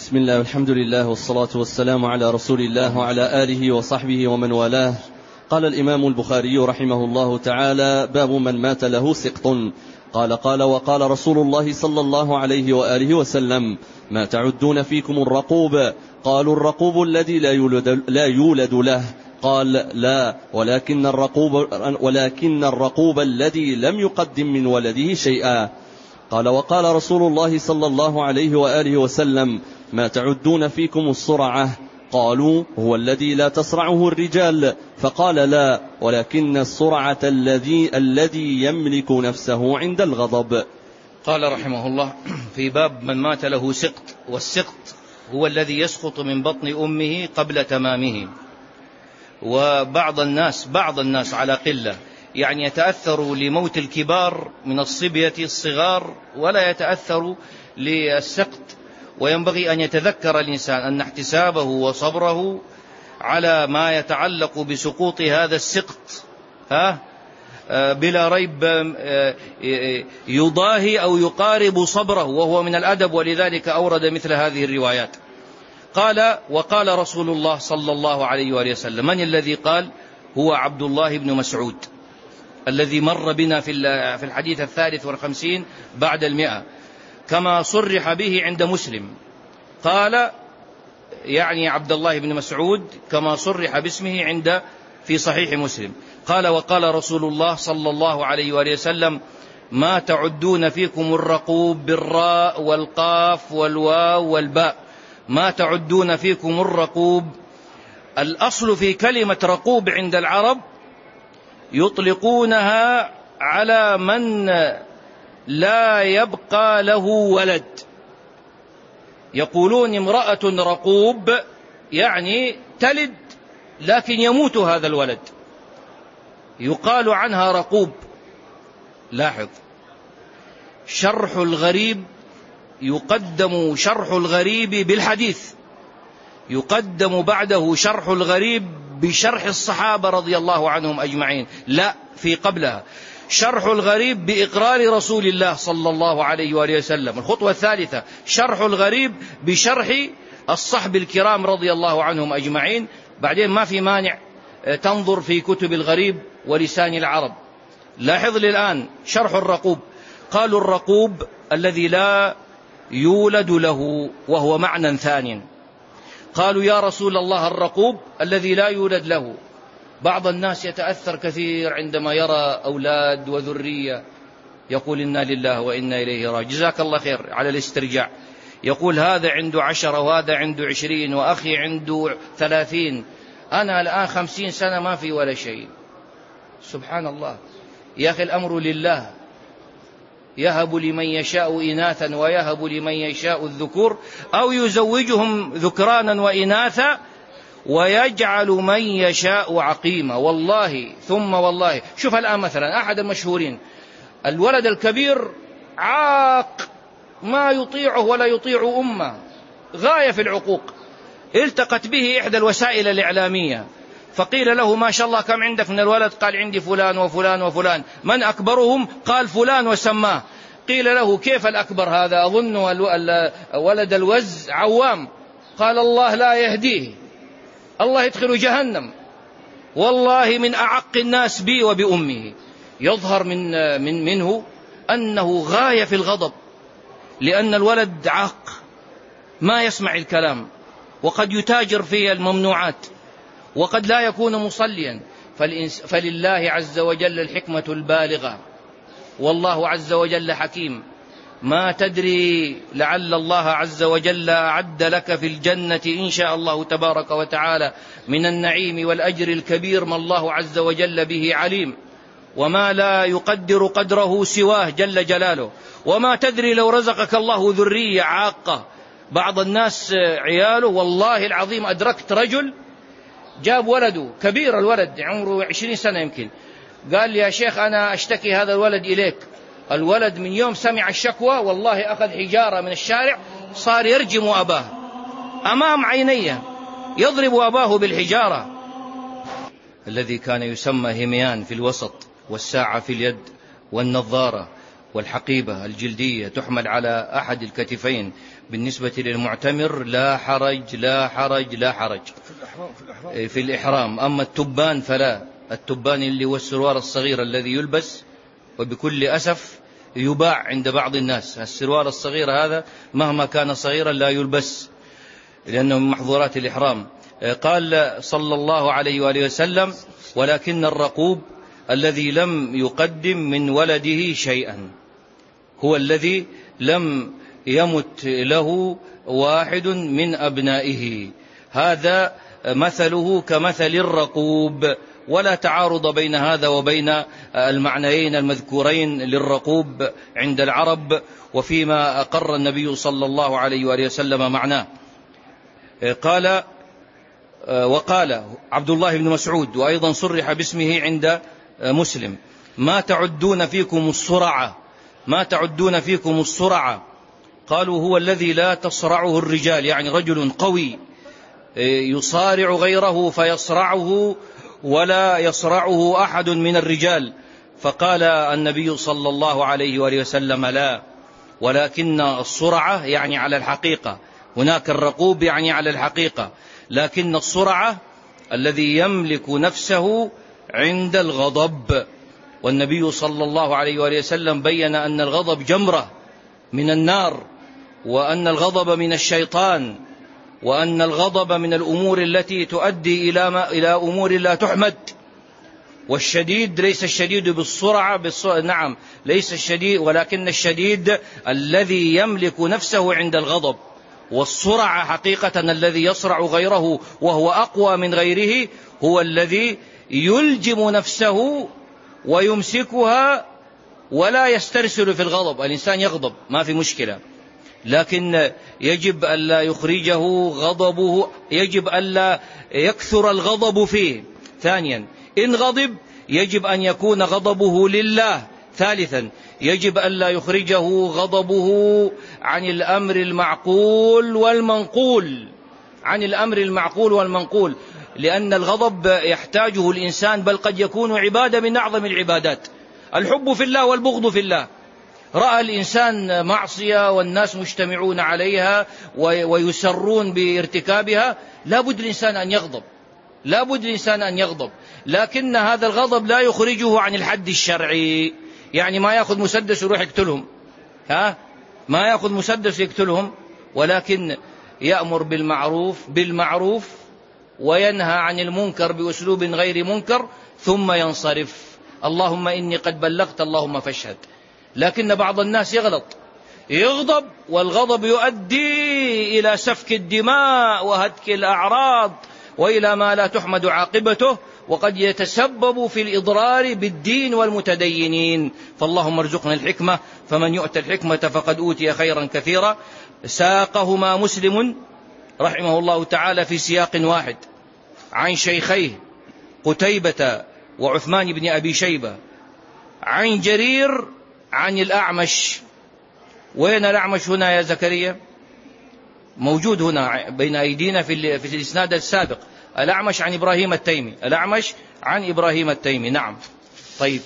بسم الله والحمد لله والصلاة والسلام على رسول الله وعلى آله وصحبه ومن والاه. قال الإمام البخاري رحمه الله تعالى: باب من مات له سقط. قال وقال رسول الله صلى الله عليه وآله وسلم: ما تعدون فيكم الرقوب؟ قالوا: الرقوب الذي لا يولد له. قال: لا، ولكن الرقوب الذي لم يقدم من ولده شيئا. قال وقال رسول الله صلى الله عليه وآله وسلم: ما تعدون فيكم الصرعة؟ قالوا: هو الذي لا تصرعه الرجال. فقال: لا، ولكن الصرعة الذي يملك نفسه عند الغضب. قال رحمه الله: في باب من مات له سقط. والسقط هو الذي يسقط من بطن أمه قبل تمامه. وبعض الناس على قلة يعني يتأثر لموت الكبار من الصبية الصغار ولا يتأثر للسقط. وينبغي أن يتذكر الإنسان أن احتسابه وصبره على ما يتعلق بسقوط هذا السقط بلا ريب يضاهي أو يقارب صبره، وهو من الأدب، ولذلك أورد مثل هذه الروايات. قال وقال رسول الله صلى الله عليه وآله وسلم. من الذي قال؟ هو عبد الله بن مسعود الذي مر بنا في الحديث 53 بعد 100، كما صرح به عند مسلم. قال يعني عبد الله بن مسعود كما صرح باسمه في صحيح مسلم. قال وقال رسول الله صلى الله عليه وآله وسلم: ما تعدون فيكم الرقوب، بالراء والقاف والواو والباء. ما تعدون فيكم الرقوب. الأصل في كلمة رقوب عند العرب يطلقونها على من لا يبقى له ولد. يقولون امرأة رقوب يعني تلد لكن يموت هذا الولد، يقال عنها رقوب. لاحظ، شرح الغريب يقدم شرح الغريب بالحديث، يقدم بعده شرح الغريب بشرح الصحابة رضي الله عنهم أجمعين، لا في قبلها شرح الغريب بإقرار رسول الله صلى الله عليه وآله وسلم. الخطوة الثالثة شرح الغريب بشرح الصحب الكرام رضي الله عنهم أجمعين. بعدين ما في مانع تنظر في كتب الغريب ولسان العرب. لاحظ لي الآن شرح الرقوب. قالوا: الرقوب الذي لا يولد له، وهو معنى ثاني. قالوا: يا رسول الله، الرقوب الذي لا يولد له. بعض الناس يتأثر كثير عندما يرى أولاد وذرية، يقول: إنا لله وإنا إليه راجعون. جزاك الله خير على الاسترجاع. يقول: هذا عنده 10 وهذا عنده 20 وأخي عنده 30، أنا الآن 50 سنة ما في ولا شيء. سبحان الله يا أخي، الأمر لله. يهب لمن يشاء إناثا ويهب لمن يشاء الذكور أو يزوجهم ذكرانا وإناثا ويجعل من يشاء عقيما. والله ثم والله. شوف الآن مثلا أحد المشهورين، الولد الكبير عاق ما يطيعه ولا يطيع أمه، غاية في العقوق. التقت به إحدى الوسائل الإعلامية فقيل له: ما شاء الله كم عندك من الولد؟ قال: عندي فلان وفلان وفلان. من أكبرهم؟ قال: فلان، وسماه. قيل له: كيف الأكبر هذا؟ أظن ولد الوز عوام. قال: الله لا يهديه، الله يدخل جهنم. والله من أعق الناس بي وبأمه. يظهر منه أنه غاية في الغضب، لأن الولد عاق ما يسمع الكلام، وقد يتاجر في الممنوعات، وقد لا يكون مصليا. فلله عز وجل الحكمة البالغة، والله عز وجل حكيم. ما تدري لعل الله عز وجل أعد لك في الجنة إن شاء الله تبارك وتعالى من النعيم والأجر الكبير ما الله عز وجل به عليم، وما لا يقدر قدره سواه جل جلاله. وما تدري لو رزقك الله ذرية عاقة. بعض الناس عياله والله العظيم، أدركت رجل جاب ولده كبير، الولد عمره 20 سنة يمكن، قال لي: يا شيخ أنا أشتكي هذا الولد إليك. الولد من يوم سمع الشكوى والله أخذ حجارة من الشارع، صار يرجم أباه أمام عينيه، يضرب أباه بالحجارة. الذي كان يسمى هميان في الوسط، والساعة في اليد، والنظارة، والحقيبة الجلدية تحمل على أحد الكتفين بالنسبة للمعتمر لا حرج لا حرج لا حرج في الإحرام. أما التبان فلا، التبان اللي هو السروال الصغير الذي يلبس وبكل أسف يباع عند بعض الناس، السروال الصغير هذا مهما كان صغيرا لا يلبس لأنه من محظورات الإحرام. قال صلى الله عليه وآله وسلم: ولكن الرقوب الذي لم يقدم من ولده شيئا، هو الذي لم يمت له واحد من أبنائه، هذا مثله كمثل الرقوب، ولا تعارض بين هذا وبين المعنيين المذكورين للرقوب عند العرب، وفيما أقر النبي صلى الله عليه وآله وسلم معناه. قال وقال عبد الله بن مسعود، وأيضا صرح باسمه عند مسلم: ما تعدون فيكم الصرعة، ما تعدون فيكم الصرعة؟ قالوا: هو الذي لا تصرعه الرجال، يعني رجل قوي يصارع غيره فيصرعه ولا يصرعه أحد من الرجال. فقال النبي صلى الله عليه وآله وسلم: لا، ولكن الصرعة يعني على الحقيقة، هناك الرقوب يعني على الحقيقة، لكن الصرعة الذي يملك نفسه عند الغضب. والنبي صلى الله عليه وآله وسلم بين أن الغضب جمرة من النار، وأن الغضب من الشيطان، وأن الغضب من الأمور التي تؤدي إلى أمور لا تحمد. والشديد ليس الشديد بالسرعة نعم ليس الشديد، ولكن الشديد الذي يملك نفسه عند الغضب. والسرعة حقيقة الذي يصرع غيره وهو أقوى من غيره، هو الذي يلجم نفسه ويمسكها ولا يسترسل في الغضب. الإنسان يغضب ما في مشكلة، لكن يجب ألا يخرجه غضبه، يجب ألا يكثر الغضب فيه. ثانيا، إن غضب يجب أن يكون غضبه لله. ثالثا، يجب ألا يخرجه غضبه عن الأمر المعقول والمنقول، عن الأمر المعقول والمنقول، لأن الغضب يحتاجه الإنسان، بل قد يكون عبادة من أعظم العبادات. الحب في الله والبغض في الله. رأى الإنسان معصية والناس مجتمعون عليها ويسرون بارتكابها، لا بد الإنسان أن يغضب، لا بد الإنسان أن يغضب، لكن هذا الغضب لا يخرجه عن الحد الشرعي. يعني ما يأخذ مسدس ويروح يقتلهم، ما يأخذ مسدس يقتلهم، ولكن يأمر بالمعروف وينهى عن المنكر بأسلوب غير منكر، ثم ينصرف: اللهم إني قد بلغت اللهم فاشهد. لكن بعض الناس يغضب، والغضب يؤدي إلى سفك الدماء وهتك الأعراض وإلى ما لا تحمد عاقبته، وقد يتسبب في الإضرار بالدين والمتدينين. فاللهم ارزقنا الحكمة، فمن يؤتى الحكمة فقد أوتي خيرا كثيرا. ساقهما مسلم رحمه الله تعالى في سياق واحد عن شيخيه قتيبة وعثمان بن أبي شيبة عن جرير عن الأعمش. وين الأعمش هنا يا زكريا؟ موجود هنا بين أيدينا في الإسناد السابق. الأعمش عن إبراهيم التيمي، الأعمش عن إبراهيم التيمي. نعم. طيب،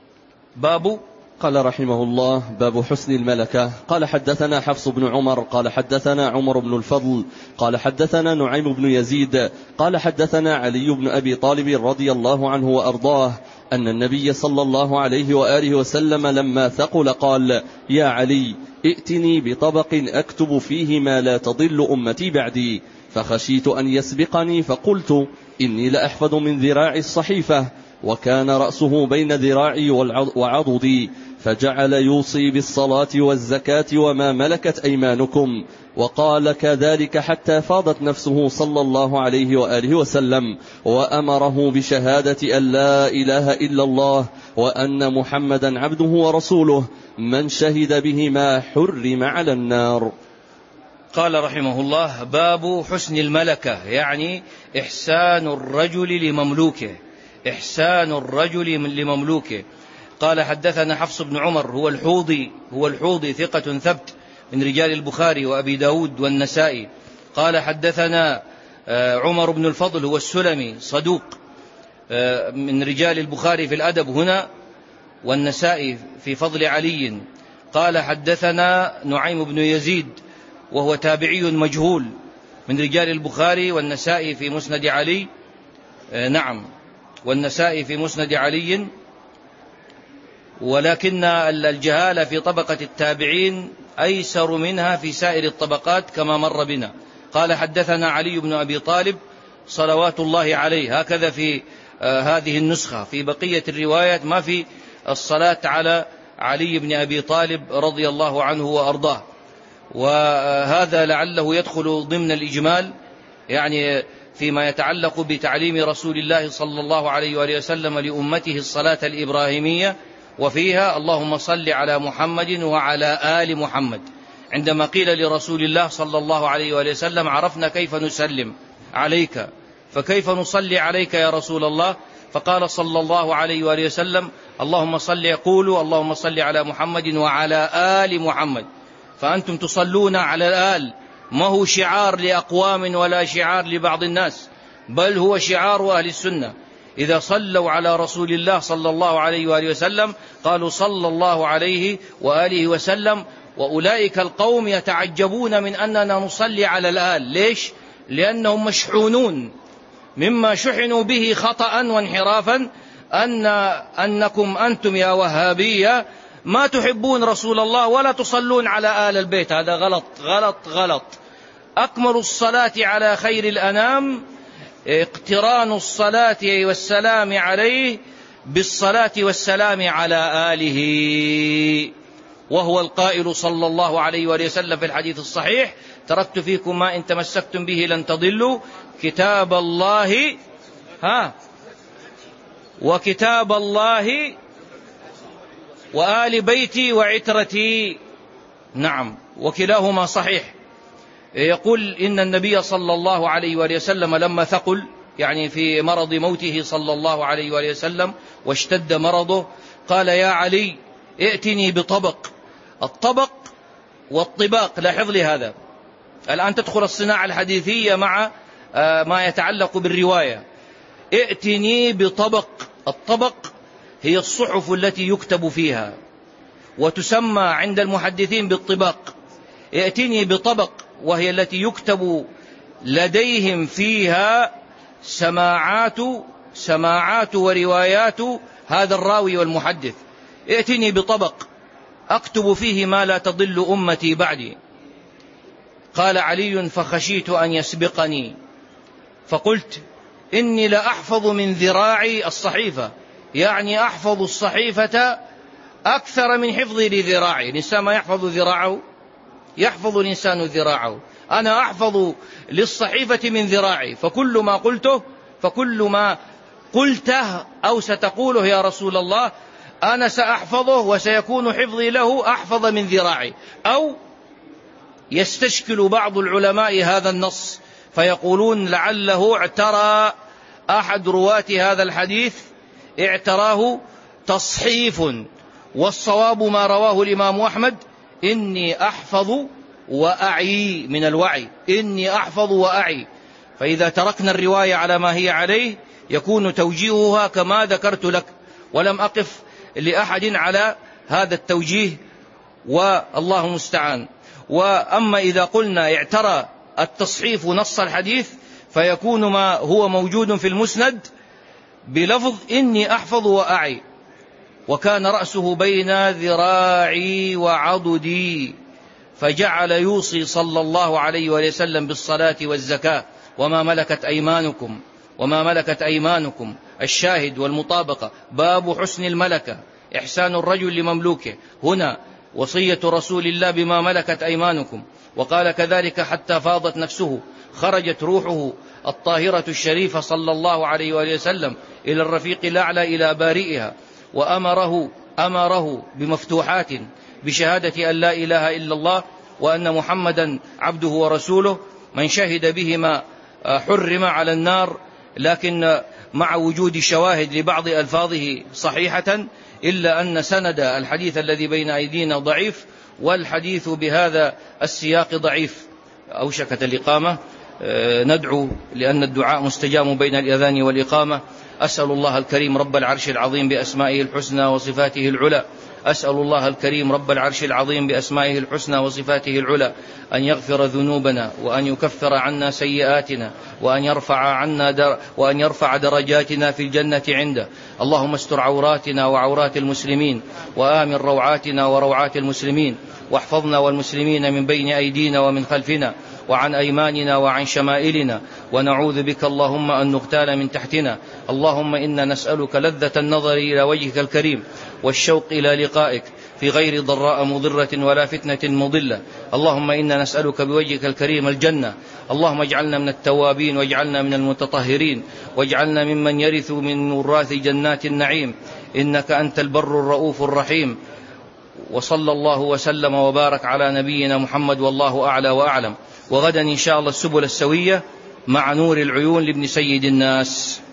باب. قال رحمه الله: باب حسن الملكة. قال حدثنا حفص بن عمر قال حدثنا عمر بن الفضل قال حدثنا نعيم بن يزيد قال حدثنا علي بن أبي طالب رضي الله عنه وأرضاه أن النبي صلى الله عليه وآله وسلم لما ثقل قال: يا علي، ائتني بطبق أكتب فيه ما لا تضل أمتي بعدي. فخشيت أن يسبقني فقلت: إني لأحفظ من ذراعي الصحيفة، وكان رأسه بين ذراعي وعضدي، فجعل يوصي بالصلاة والزكاة وما ملكت أيمانكم، وقال كذلك حتى فاضت نفسه صلى الله عليه وآله وسلم، وأمره بشهادة أن لا إله إلا الله وأن محمدا عبده ورسوله، من شهد بهما حرم على النار. قال رحمه الله: باب حسن الملكة، يعني إحسان الرجل لمملوكه، إحسان الرجل لمملوكه. قال حدثنا حفص بن عمر هو الحوضي ثقة ثبت من رجال البخاري وأبي داود والنسائي. قال حدثنا عمر بن الفضل هو السلمي صدوق من رجال البخاري في الأدب هنا والنسائي في فضل علي. قال حدثنا نعيم بن يزيد وهو تابعي مجهول من رجال البخاري والنسائي في مسند علي، والنسائي في مسند علي، ولكن الجهالة في طبقة التابعين أيسر منها في سائر الطبقات كما مر بنا. قال حدثنا علي بن أبي طالب صلوات الله عليه، هكذا في هذه النسخة. في بقية الروايات ما في الصلاة على علي بن أبي طالب رضي الله عنه وأرضاه، وهذا لعله يدخل ضمن الإجمال، يعني فيما يتعلق بتعليم رسول الله صلى الله عليه وآله وسلم لأمته الصلاة الإبراهيمية، وفيها اللهم صل على محمد وعلى آل محمد. عندما قيل لرسول الله صلى الله عليه وآله وسلم عرفنا كيف نسلم عليك، فكيف نصلي عليك يا رسول الله؟ فقال صلى الله عليه وآله وسلم اللهم صل، يقول اللهم صل على محمد وعلى آل محمد. فأنتم تصلون على الآل، ما هو شعار لأقوام ولا شعار لبعض الناس، بل هو شعار أهل السنة. إذا صلوا على رسول الله صلى الله عليه وآله وسلم قالوا صلى الله عليه وآله وسلم، وأولئك القوم يتعجبون من أننا نصلي على الآل. ليش؟ لأنهم مشحونون مما شحنوا به خطأ وانحرافا، أنكم أنتم يا وهابية ما تحبون رسول الله ولا تصلون على آل البيت. هذا غلط غلط غلط. أكمل الصلاة على خير الأنام اقتران الصلاة والسلام عليه بالصلاة والسلام على آله، وهو القائل صلى الله عليه وآله وسلم في الحديث الصحيح تركت فيكم ما إن تمسكتم به لن تضلوا كتاب الله وكتاب الله وآل بيتي وعترتي. نعم، وكلاهما صحيح. يقول إن النبي صلى الله عليه وآله وسلم لما ثقل، يعني في مرض موته صلى الله عليه وآله وسلم واشتد مرضه، قال يا علي ائتني بطبق. الطبق والطباق، لاحظ لي هذا الآن تدخل الصناعة الحديثية مع ما يتعلق بالرواية. ائتني بطبق. الطبق هي الصحف التي يكتب فيها، وتسمى عند المحدثين بالطباق. ائتني بطبق، وهي التي يكتب لديهم فيها سماعات وروايات هذا الراوي والمحدث. ائتني بطبق أكتب فيه ما لا تضل أمتي بعدي. قال علي فخشيت أن يسبقني، فقلت إني لأحفظ من ذراعي الصحيفة، يعني أحفظ الصحيفة أكثر من حفظي لذراعي. الإنسان ما يحفظ ذراعه، يحفظ الإنسان ذراعه. أنا أحفظ للصحيفة من ذراعي، فكل ما قلته أو ستقوله يا رسول الله أنا سأحفظه وسيكون حفظي له أحفظ من ذراعي. أو يستشكل بعض العلماء هذا النص فيقولون لعله اعترى أحد رواة هذا الحديث، اعتراه تصحيف، والصواب ما رواه الإمام أحمد إني أحفظ وأعي، من الوعي، إني أحفظ وأعي. فإذا تركنا الرواية على ما هي عليه يكون توجيهها كما ذكرت لك، ولم أقف لأحد على هذا التوجيه، والله المستعان. وأما إذا قلنا اعترى التصحيف نص الحديث فيكون ما هو موجود في المسند بلفظ إني أحفظ وأعي، وكان رأسه بين ذراعي وعضدي، فجعل يوصي صلى الله عليه وسلم بالصلاة والزكاة وما ملكت أيمانكم. الشاهد والمطابقة، باب حسن الملكة، إحسان الرجل لمملوكه. هنا وصية رسول الله بما ملكت أيمانكم، وقال كذلك حتى فاضت نفسه، خرجت روحه الطاهرة الشريفة صلى الله عليه وسلم إلى الرفيق الأعلى إلى بارئها، وأمره بمفتوحات بشهادة أن لا إله إلا الله وأن محمدا عبده ورسوله. من شهد بهما حرم على النار، لكن مع وجود شواهد لبعض ألفاظه صحيحة، إلا أن سند الحديث الذي بين أيدينا ضعيف، والحديث بهذا السياق ضعيف. أوشكت الإقامة، ندعو لأن الدعاء مستجاب بين الأذان والإقامة. أسأل الله الكريم رب العرش العظيم بأسمائه الحسنى وصفاته العلى أسأل الله الكريم رب العرش العظيم بأسمائه الحسنى وصفاته العلى أن يغفر ذنوبنا وأن يكفر عنا سيئاتنا وأن يرفع درجاتنا في الجنة عنده. اللهم استر عوراتنا وعورات المسلمين، وآمن روعاتنا وروعات المسلمين، واحفظنا والمسلمين من بين أيدينا ومن خلفنا وعن أيماننا وعن شمائلنا، ونعوذ بك اللهم أن نغتال من تحتنا. اللهم إنا نسألك لذة النظر إلى وجهك الكريم والشوق إلى لقائك في غير ضراء مضرة ولا فتنة مضلة. اللهم إنا نسألك بوجهك الكريم الجنة. اللهم اجعلنا من التوابين، واجعلنا من المتطهرين، واجعلنا ممن يرث من وراث جنات النعيم، إنك أنت البر الرؤوف الرحيم. وصلى الله وسلم وبارك على نبينا محمد، والله أعلى وأعلم. وغدا إن شاء الله السبل السوية مع نور العيون لابن سيد الناس.